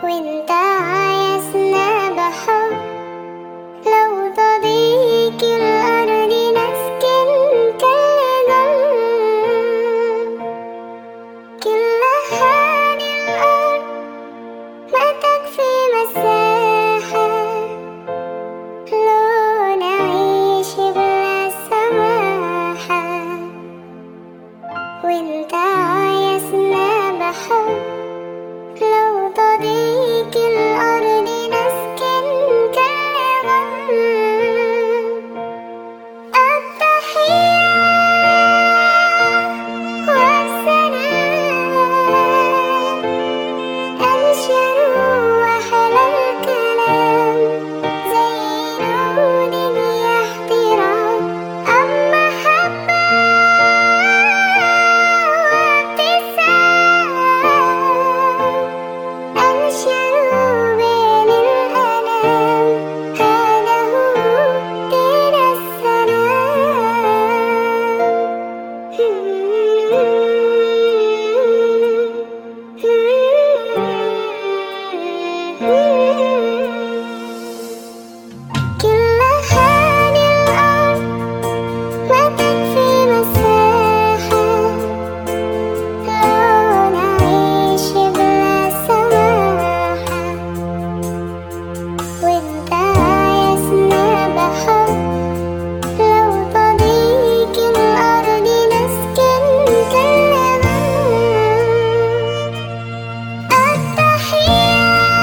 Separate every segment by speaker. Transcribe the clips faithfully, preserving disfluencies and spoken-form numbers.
Speaker 1: وانت عايزنا بحب. لو تضيق الأرض نسكن كل جنب، كل حال الأرض ما تكفي مساحة. لو نعيش بلا سماحة وانت عايزنا بحب. لو تضيق الأرض نسكن كل جنب. التحية والسلام أنشر وأحلى الكلام، زي نور يحترام. أما محبة وابتسام أنشر بين الأنام. هذا هو دين السلام. كل حال الأرض ما تكفي مساحة. لو نعيش بلا سماحة وانت عايزنا بحب. لو تضيق الأرض نسكن كل جنب. التحية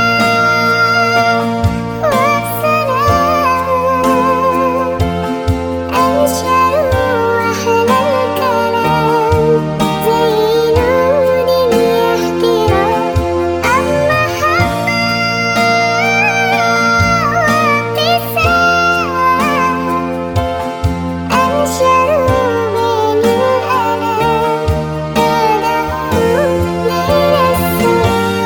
Speaker 1: والسلام أنشر وأحلى الكلام، زي نور يحترام. أما محبة وابتسام أنشر بين الأنام. هذا هو دين السلام.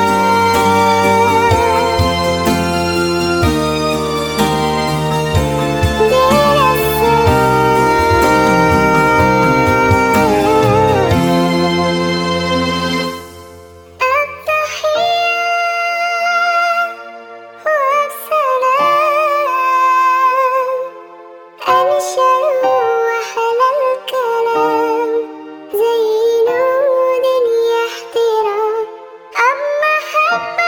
Speaker 1: أنشر وأحلى الكلام، زي نور يحترام. أما محبة